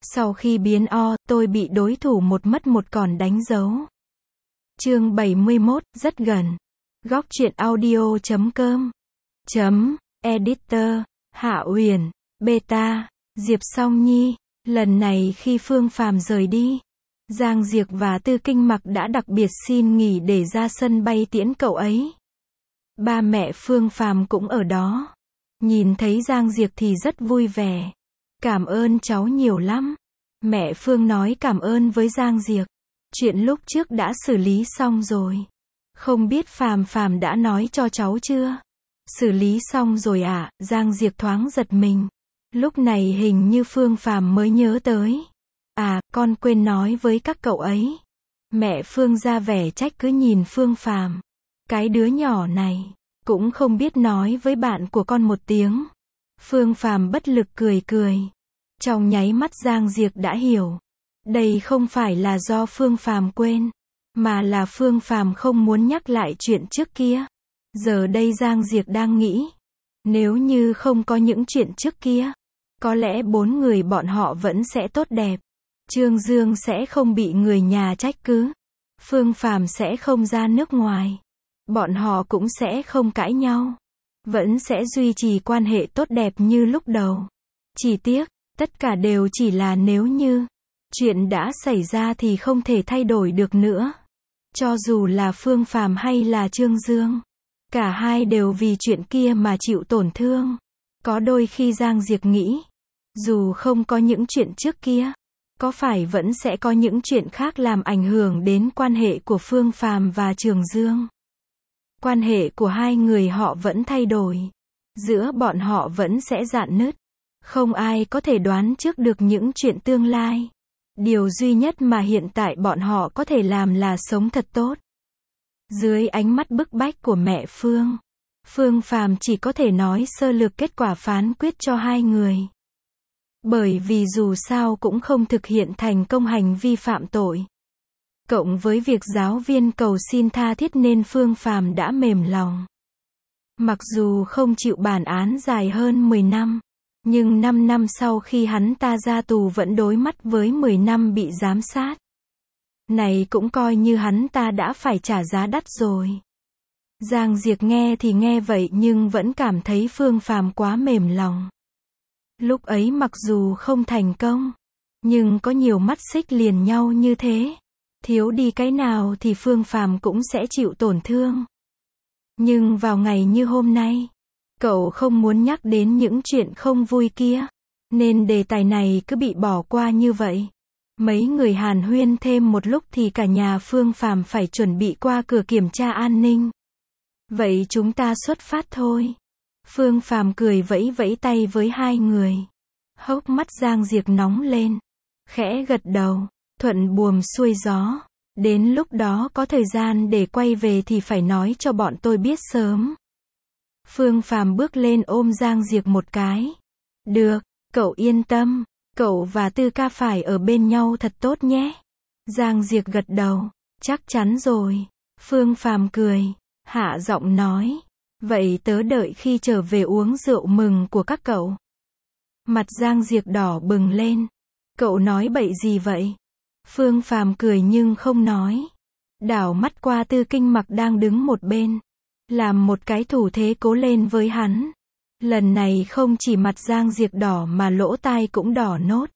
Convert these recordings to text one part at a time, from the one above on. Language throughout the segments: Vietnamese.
Sau khi biến O, tôi bị đối thủ một mất một còn đánh dấu. Chương 71, rất gần. Góc truyện audio.com Editor, Hạ Uyển, Beta, Diệp Song Nhi. Lần này khi Phương Phàm rời đi, Giang Diệc và Tư Kinh Mặc đã đặc biệt xin nghỉ để ra sân bay tiễn cậu ấy. Ba mẹ Phương Phàm cũng ở đó. Nhìn thấy Giang Diệc thì rất vui vẻ. Cảm ơn cháu nhiều lắm. Mẹ Phương nói cảm ơn với Giang Diệc. Chuyện lúc trước đã xử lý xong rồi. Không biết Phàm đã nói cho cháu chưa? Xử lý xong rồi à? Giang Diệc thoáng giật mình. Lúc này hình như Phương Phàm mới nhớ tới. À, con quên nói với các cậu ấy. Mẹ Phương ra vẻ trách cứ nhìn Phương Phàm. Cái đứa nhỏ này, cũng không biết nói với bạn của con một tiếng. Phương Phàm bất lực cười cười. Trong nháy mắt Giang Diệc đã hiểu. Đây không phải là do Phương Phàm quên, mà là Phương Phàm không muốn nhắc lại chuyện trước kia. Giờ đây Giang Diệc đang nghĩ, nếu như không có những chuyện trước kia, có lẽ bốn người bọn họ vẫn sẽ tốt đẹp. Trương Dương sẽ không bị người nhà trách cứ. Phương Phàm sẽ không ra nước ngoài. Bọn họ cũng sẽ không cãi nhau. Vẫn sẽ duy trì quan hệ tốt đẹp như lúc đầu. Chỉ tiếc, tất cả đều chỉ là nếu như. Chuyện đã xảy ra thì không thể thay đổi được nữa. Cho dù là Phương Phàm hay là Trương Dương, cả hai đều vì chuyện kia mà chịu tổn thương. Có đôi khi Giang Diệc nghĩ, dù không có những chuyện trước kia, có phải vẫn sẽ có những chuyện khác làm ảnh hưởng đến quan hệ của Phương Phàm và Trương Dương. Quan hệ của hai người họ vẫn thay đổi. Giữa bọn họ vẫn sẽ rạn nứt. Không ai có thể đoán trước được những chuyện tương lai. Điều duy nhất mà hiện tại bọn họ có thể làm là sống thật tốt. Dưới ánh mắt bức bách của mẹ Phương, Phương Phàm chỉ có thể nói sơ lược kết quả phán quyết cho hai người. Bởi vì dù sao cũng không thực hiện thành công hành vi phạm tội. Cộng với việc giáo viên cầu xin tha thiết nên Phương Phàm đã mềm lòng. Mặc dù không chịu bản án dài hơn 10 năm, nhưng 5 năm sau khi hắn ta ra tù vẫn đối mặt với 10 năm bị giám sát. Này cũng coi như hắn ta đã phải trả giá đắt rồi. Giang Diệc nghe thì nghe vậy nhưng vẫn cảm thấy Phương Phàm quá mềm lòng. Lúc ấy mặc dù không thành công, nhưng có nhiều mắt xích liền nhau như thế. Thiếu đi cái nào thì Phương Phàm cũng sẽ chịu tổn thương. Nhưng vào ngày như hôm nay, cậu không muốn nhắc đến những chuyện không vui kia, nên đề tài này cứ bị bỏ qua như vậy. Mấy người hàn huyên thêm một lúc thì cả nhà Phương Phàm phải chuẩn bị qua cửa kiểm tra an ninh. Vậy chúng ta xuất phát thôi. Phương Phàm cười vẫy vẫy tay với hai người. Hốc mắt Giang Diệc nóng lên. Khẽ gật đầu, thuận buồm xuôi gió. Đến lúc đó có thời gian để quay về thì phải nói cho bọn tôi biết sớm. Phương Phàm bước lên ôm Giang Diệc một cái. Được, cậu yên tâm, cậu và Tư ca phải ở bên nhau thật tốt nhé. Giang Diệc gật đầu, chắc chắn rồi. Phương Phàm cười, hạ giọng nói. Vậy tớ đợi khi trở về uống rượu mừng của các cậu. Mặt Giang Diệc đỏ bừng lên. Cậu nói bậy gì vậy? Phương Phàm cười nhưng không nói. Đảo mắt qua Tư Kinh Mặc đang đứng một bên. Làm một cái thủ thế cố lên với hắn. Lần này không chỉ mặt Giang Diệc đỏ mà lỗ tai cũng đỏ nốt.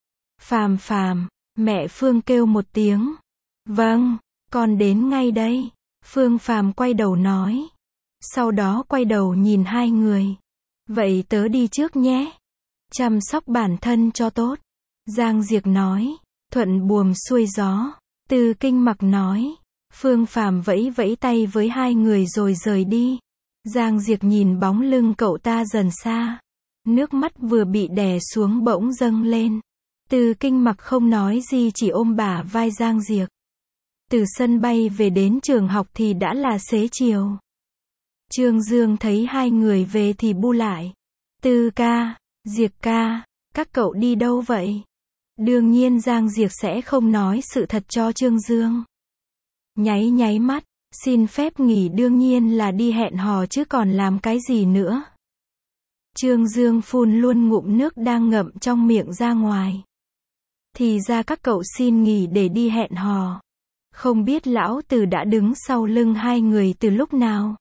Phàm, mẹ Phương kêu một tiếng. Vâng, con đến ngay đây. Phương Phàm quay đầu nói. Sau đó quay đầu nhìn hai người. Vậy tớ đi trước nhé. Chăm sóc bản thân cho tốt. Giang Diệc nói. Thuận buồm xuôi gió. Tư Kinh Mặc nói. Phương Phàm vẫy vẫy tay với hai người rồi rời đi. Giang Diệc nhìn bóng lưng cậu ta dần xa. Nước mắt vừa bị đè xuống bỗng dâng lên. Tư Kinh Mặc không nói gì chỉ ôm bả vai Giang Diệc. Từ sân bay về đến trường học thì đã là xế chiều. Trương Dương thấy hai người về thì bu lại. Tư ca, Diệc ca, các cậu đi đâu vậy? Đương nhiên Giang Diệc sẽ không nói sự thật cho Trương Dương. Nháy mắt, xin phép nghỉ đương nhiên là đi hẹn hò chứ còn làm cái gì nữa. Trương Dương phun luôn ngụm nước đang ngậm trong miệng ra ngoài. Thì ra các cậu xin nghỉ để đi hẹn hò. Không biết lão tử đã đứng sau lưng hai người từ lúc nào.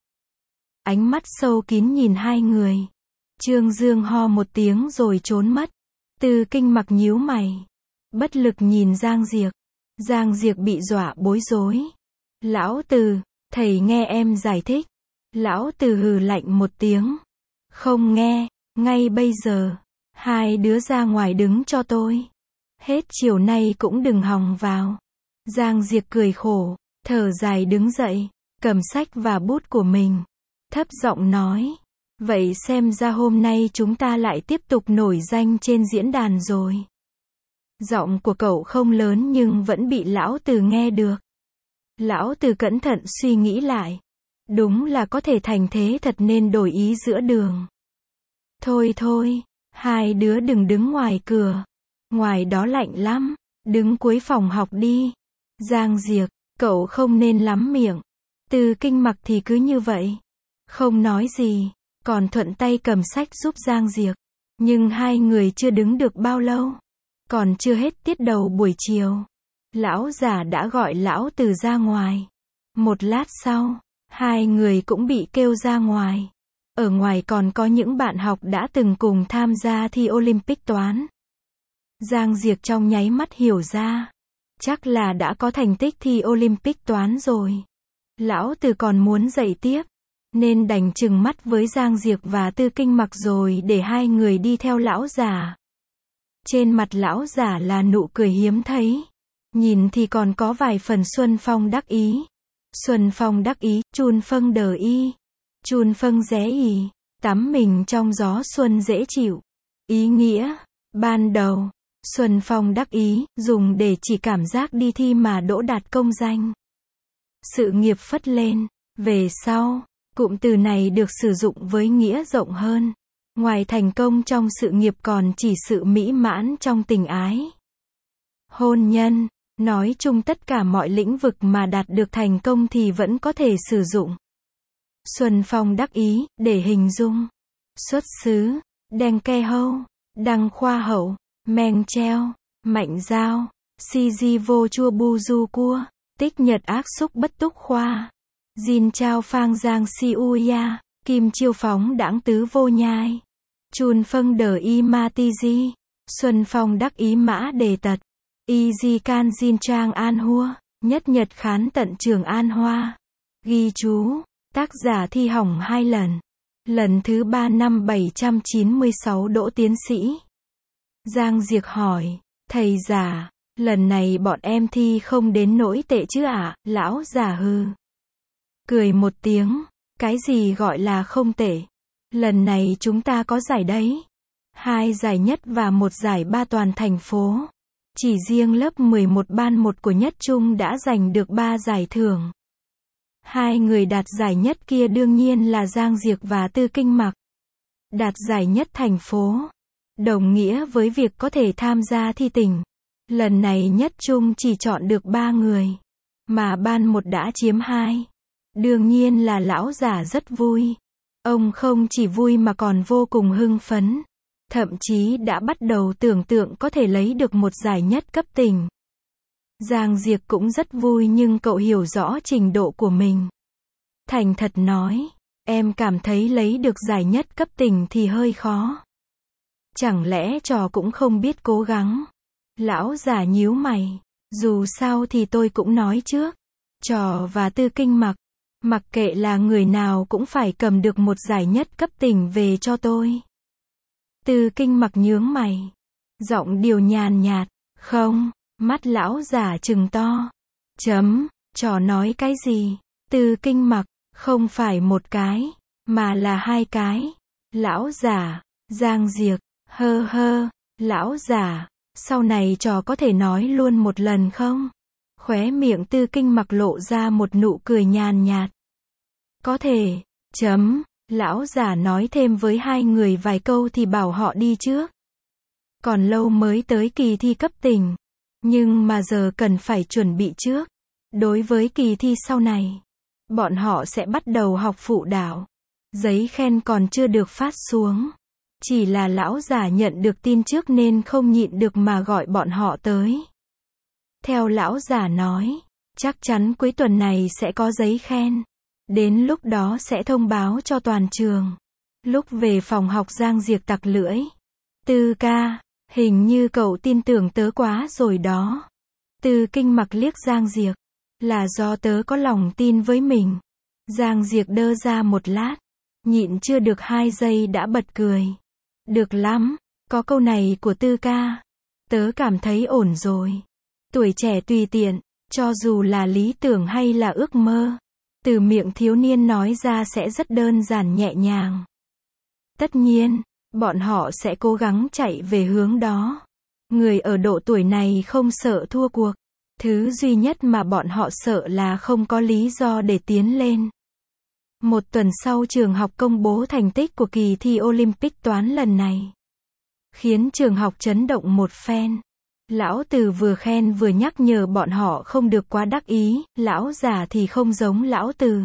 Ánh mắt sâu kín nhìn hai người. Trương Dương ho một tiếng rồi trốn mất. Từ Kinh Mặc nhíu mày. Bất lực nhìn Giang Diệc. Giang Diệc bị dọa bối rối. Lão Từ, thầy nghe em giải thích. Lão Từ hừ lạnh một tiếng. Không nghe, ngay bây giờ. Hai đứa ra ngoài đứng cho tôi. Hết chiều nay cũng đừng hòng vào. Giang Diệc cười khổ, thở dài đứng dậy, cầm sách và bút của mình. Thấp giọng nói. Vậy xem ra hôm nay chúng ta lại tiếp tục nổi danh trên diễn đàn rồi. Giọng của cậu không lớn nhưng vẫn bị lão Từ nghe được. Lão Từ cẩn thận suy nghĩ lại. Đúng là có thể thành thế thật nên đổi ý giữa đường. Thôi thôi, hai đứa đừng đứng ngoài cửa. Ngoài đó lạnh lắm, đứng cuối phòng học đi. Giang Diệc, cậu không nên lắm miệng. Từ Kinh Mặc thì cứ như vậy. Không nói gì, còn thuận tay cầm sách giúp Giang Diệc. Nhưng hai người chưa đứng được bao lâu. Còn chưa hết tiết đầu buổi chiều. Lão già đã gọi lão Từ ra ngoài. Một lát sau, hai người cũng bị kêu ra ngoài. Ở ngoài còn có những bạn học đã từng cùng tham gia thi Olympic toán. Giang Diệc trong nháy mắt hiểu ra. Chắc là đã có thành tích thi Olympic toán rồi. Lão Từ còn muốn dạy tiếp. Nên đành trừng mắt với Giang Diệc và Tư Kinh Mặc rồi để hai người đi theo lão già. Trên mặt lão già là nụ cười hiếm thấy. Nhìn thì còn có vài phần Xuân Phong đắc ý. Xuân Phong đắc ý, chun phâng đờ y. Chun phâng ré ỉ, tắm mình trong gió xuân dễ chịu. Ý nghĩa, ban đầu, Xuân Phong đắc ý, dùng để chỉ cảm giác đi thi mà đỗ đạt công danh. Sự nghiệp phất lên, về sau, cụm từ này được sử dụng với nghĩa rộng hơn. Ngoài thành công trong sự nghiệp còn chỉ sự mỹ mãn trong tình ái. Hôn nhân, nói chung tất cả mọi lĩnh vực mà đạt được thành công thì vẫn có thể sử dụng. Xuân Phong đắc ý, để hình dung. Xuất xứ, đen ke hâu, đăng khoa hậu, meng treo, mạnh giao, si di vô chua bu du cua, tích nhật ác xúc bất túc khoa. Jin trao phang giang si u ya, kim chiêu phóng đãng tứ vô nhai. Chun phâng đờ y ma ti di, Xuân Phong đắc ý mã đề tật. Y di can jin trang an hua, nhất nhật khán tận trường an hoa. Ghi chú, tác giả thi hỏng 2 lần. Lần thứ 3 năm 796 đỗ tiến sĩ. Giang Diệc hỏi, thầy già, lần này bọn em thi không đến nỗi tệ chứ ạ? Lão già hừ. Cười một tiếng, cái gì gọi là không tệ? Lần này chúng ta có giải đấy. 2 giải nhất và 1 giải ba toàn thành phố. Chỉ riêng lớp 11 ban 1 của Nhất Trung đã giành được 3 giải thưởng. 2 người đạt giải nhất kia đương nhiên là Giang Diệc và Tư Kinh Mặc. Đạt giải nhất thành phố, đồng nghĩa với việc có thể tham gia thi tỉnh. Lần này Nhất Trung chỉ chọn được 3 người, mà ban 1 đã chiếm 2. Đương nhiên là lão già rất vui. Ông không chỉ vui mà còn vô cùng hưng phấn. Thậm chí đã bắt đầu tưởng tượng có thể lấy được 1 giải nhất cấp tỉnh. Giang Diệc cũng rất vui nhưng cậu hiểu rõ trình độ của mình. Thành thật nói, em cảm thấy lấy được giải nhất cấp tỉnh thì hơi khó. Chẳng lẽ trò cũng không biết cố gắng? Lão già nhíu mày. Dù sao thì tôi cũng nói trước. Trò và Tư Kinh Mặc, mặc kệ là người nào cũng phải cầm được 1 giải nhất cấp tỉnh về cho tôi. Tư Kinh Mặc nhướng mày. Giọng điệu nhàn nhạt. Không, mắt lão già trừng to. Trò nói cái gì? Tư Kinh Mặc, không phải 1 cái, mà là 2 cái. Lão già, Giang Diệc, hơ, lão già, sau này trò có thể nói luôn 1 lần không? Khóe miệng Tư Kinh Mặc lộ ra một nụ cười nhàn nhạt. Có thể, lão già nói thêm với 2 người vài câu thì bảo họ đi trước. Còn lâu mới tới kỳ thi cấp tỉnh. Nhưng mà giờ cần phải chuẩn bị trước. Đối với kỳ thi sau này, bọn họ sẽ bắt đầu học phụ đạo. Giấy khen còn chưa được phát xuống. Chỉ là lão già nhận được tin trước nên không nhịn được mà gọi bọn họ tới. Theo lão già nói, chắc chắn cuối tuần này sẽ có giấy khen. Đến lúc đó sẽ thông báo cho toàn trường. Lúc về phòng học Giang Diệp tặc lưỡi. Tư ca, hình như cậu tin tưởng tớ quá rồi đó. Tư Kinh mặc liếc Giang Diệp. Là do tớ có lòng tin với mình. Giang Diệp đơ ra một lát. Nhịn chưa được 2 giây đã bật cười. Được lắm, có câu này của Tư ca. Tớ cảm thấy ổn rồi. Tuổi trẻ tùy tiện, cho dù là lý tưởng hay là ước mơ. Từ miệng thiếu niên nói ra sẽ rất đơn giản nhẹ nhàng. Tất nhiên, bọn họ sẽ cố gắng chạy về hướng đó. Người ở độ tuổi này không sợ thua cuộc. Thứ duy nhất mà bọn họ sợ là không có lý do để tiến lên. Một tuần sau trường học công bố thành tích của kỳ thi Olympic toán lần này. Khiến trường học chấn động một phen. Lão Từ vừa khen vừa nhắc nhở bọn họ không được quá đắc ý, lão già thì không giống lão Từ.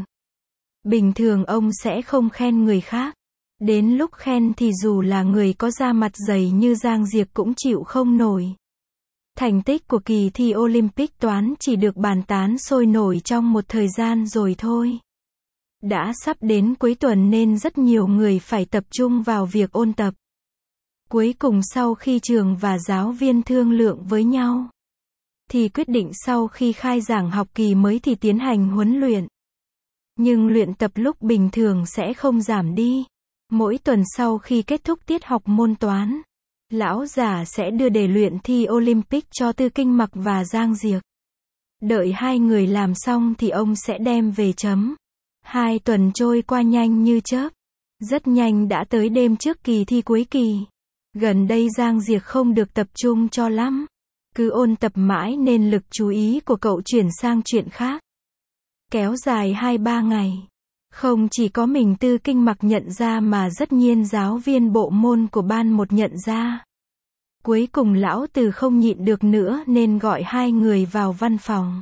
Bình thường ông sẽ không khen người khác. Đến lúc khen thì dù là người có da mặt dày như Giang Diệp cũng chịu không nổi. Thành tích của kỳ thi Olympic toán chỉ được bàn tán sôi nổi trong một thời gian rồi thôi. Đã sắp đến cuối tuần nên rất nhiều người phải tập trung vào việc ôn tập. Cuối cùng sau khi trường và giáo viên thương lượng với nhau, thì quyết định sau khi khai giảng học kỳ mới thì tiến hành huấn luyện. Nhưng luyện tập lúc bình thường sẽ không giảm đi. Mỗi tuần sau khi kết thúc tiết học môn toán, lão già sẽ đưa đề luyện thi Olympic cho Tư Kinh mặc và Giang Diệp. Đợi 2 người làm xong thì ông sẽ đem về chấm. 2 tuần trôi qua nhanh như chớp. Rất nhanh đã tới đêm trước kỳ thi cuối kỳ. Gần đây Giang Diệp không được tập trung cho lắm. Cứ ôn tập mãi nên lực chú ý của cậu chuyển sang chuyện khác. Kéo dài 2-3 ngày. Không chỉ có mình Tư Kinh mặc nhận ra mà rất nhiên giáo viên bộ môn của ban 1 nhận ra. Cuối cùng lão Từ không nhịn được nữa nên gọi 2 người vào văn phòng.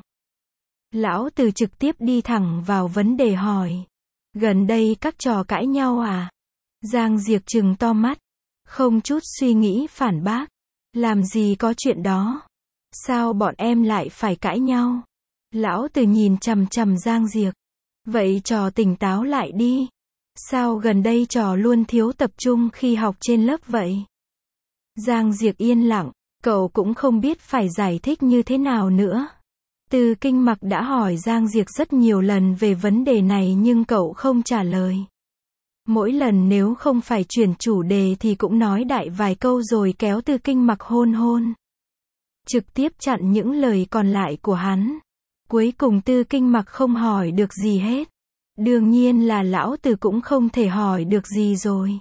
Lão Từ trực tiếp đi thẳng vào vấn đề hỏi. Gần đây các trò cãi nhau à? Giang Diệp trừng to mắt. Không chút suy nghĩ phản bác. Làm gì có chuyện đó? Sao bọn em lại phải cãi nhau? Lão Từ nhìn chằm chằm Giang Diệp. Vậy trò tỉnh táo lại đi. Sao gần đây trò luôn thiếu tập trung khi học trên lớp vậy? Giang Diệp yên lặng, cậu cũng không biết phải giải thích như thế nào nữa. Tư Kinh mặc đã hỏi Giang Diệp rất nhiều lần về vấn đề này nhưng cậu không trả lời. Mỗi lần nếu không phải chuyển chủ đề thì cũng nói đại vài câu rồi kéo Tư Kinh mặc hôn hôn. Trực tiếp chặn những lời còn lại của hắn. Cuối cùng Tư Kinh mặc không hỏi được gì hết. Đương nhiên là lão Từ cũng không thể hỏi được gì rồi.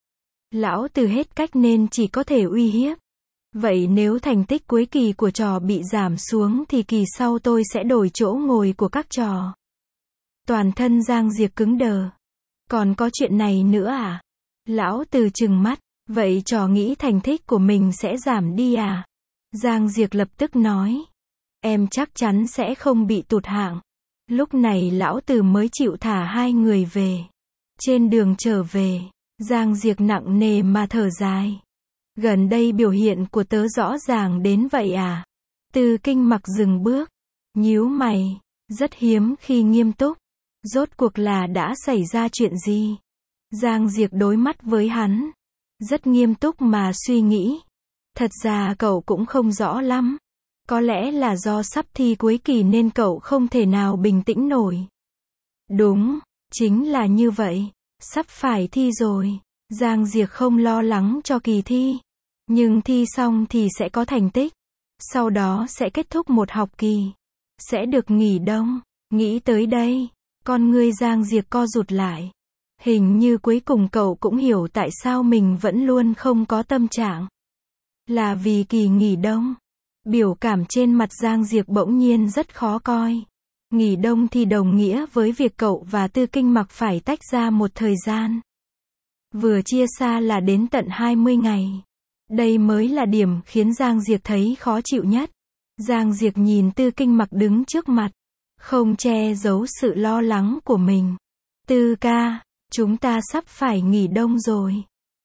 Lão Từ hết cách nên chỉ có thể uy hiếp. Vậy nếu thành tích cuối kỳ của trò bị giảm xuống thì kỳ sau tôi sẽ đổi chỗ ngồi của các trò. Toàn thân Giang Diệp cứng đờ. Còn có chuyện này nữa à? Lão Từ trừng mắt. Vậy trò nghĩ thành tích của mình sẽ giảm đi à? Giang Diệp lập tức nói. Em chắc chắn sẽ không bị tụt hạng. Lúc này lão Từ mới chịu thả 2 người về. Trên đường trở về, Giang Diệp nặng nề mà thở dài. Gần đây biểu hiện của tớ rõ ràng đến vậy à? Tư Kinh mặc dừng bước. Nhíu mày. Rất hiếm khi nghiêm túc. Rốt cuộc là đã xảy ra chuyện gì? Giang Diệp đối mắt với hắn. Rất nghiêm túc mà suy nghĩ. Thật ra cậu cũng không rõ lắm. Có lẽ là do sắp thi cuối kỳ nên cậu không thể nào bình tĩnh nổi. Đúng, chính là như vậy. Sắp phải thi rồi. Giang Diệp không lo lắng cho kỳ thi. Nhưng thi xong thì sẽ có thành tích. Sau đó sẽ kết thúc một học kỳ. Sẽ được nghỉ đông. Nghĩ tới đây, con ngươi Giang Diệp co rụt lại. Hình như cuối cùng cậu cũng hiểu tại sao mình vẫn luôn không có tâm trạng. Là vì kỳ nghỉ đông. Biểu cảm trên mặt Giang Diệp bỗng nhiên rất khó coi. Nghỉ đông thì đồng nghĩa với việc cậu và Tư Kinh mặc phải tách ra một thời gian. Vừa chia xa là đến tận 20 ngày. Đây mới là điểm khiến Giang Diệp thấy khó chịu nhất. Giang Diệp nhìn Tư Kinh mặc đứng trước mặt. Không che giấu sự lo lắng của mình. Tư ca, chúng ta sắp phải nghỉ đông rồi.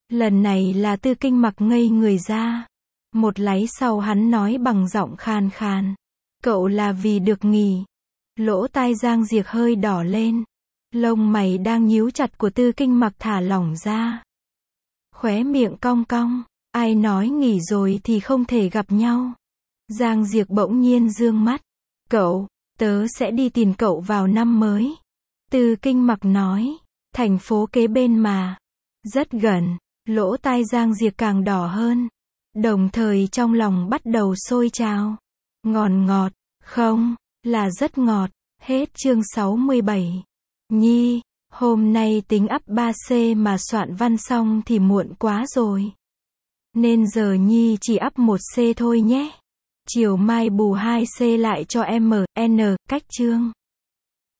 Lần này là Tư Kinh Mặc ngây người ra. Một lát sau hắn nói bằng giọng khàn khàn. Cậu là vì được nghỉ. Lỗ tai Giang Diệc hơi đỏ lên. Lông mày đang nhíu chặt của Tư Kinh Mặc thả lỏng ra. Khóe miệng cong cong. Ai nói nghỉ rồi thì không thể gặp nhau. Giang Diệc bỗng nhiên dương mắt. Cậu, tớ sẽ đi tìm cậu vào năm mới. Tư Kinh Mặc nói. Thành phố kế bên mà. Rất gần. Lỗ tai Giang Diệc càng đỏ hơn. Đồng thời trong lòng bắt đầu sôi trào. Ngọt, không, là rất ngọt. Hết chương 67. Nhi, hôm nay tính up 3C mà soạn văn xong thì muộn quá rồi. Nên giờ Nhi chỉ up 1C thôi nhé. Chiều mai bù 2C lại cho M, N, cách chương.